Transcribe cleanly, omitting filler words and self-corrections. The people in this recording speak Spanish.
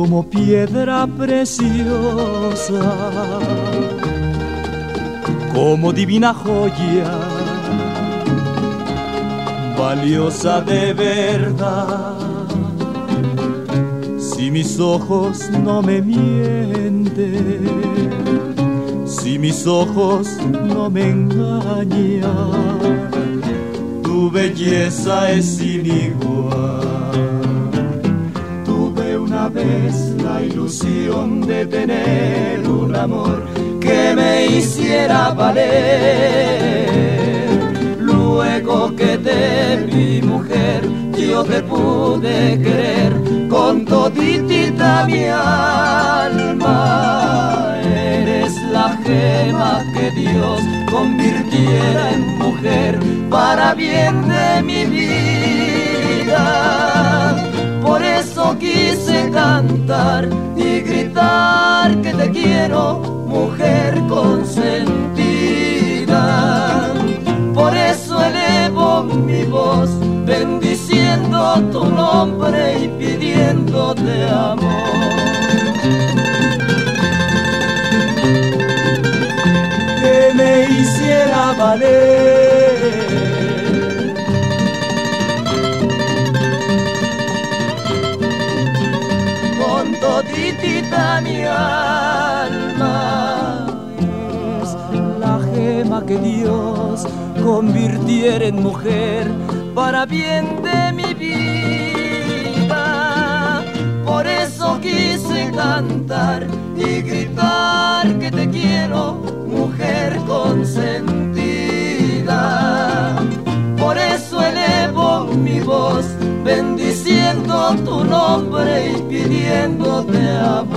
como piedra preciosa, como divina joya, valiosa de verdad. Si mis ojos no me mienten, si mis ojos no me engañan, tu belleza es sin igual. Tuve una vez la ilusión de tener un amor que me hiciera valer. Luego que te vi, mujer, yo te pude querer con toditita mi alma. Eres la gema que Dios convirtiera en mujer para bien de mi vida. Por eso quise cantar y gritar que te quiero, mujer consentida. Por eso elevo mi voz, bendiciendo tu nombre y pidiéndote amor. Que me hiciera valer con toditita mi alma. Es la gema que Dios convirtiera en mujer para bien de mi vida. Por eso quise cantar y gritar que te quiero, mujer consentida. Por eso elevo mi voz, bendiciendo tu nombre y pidiéndote amor.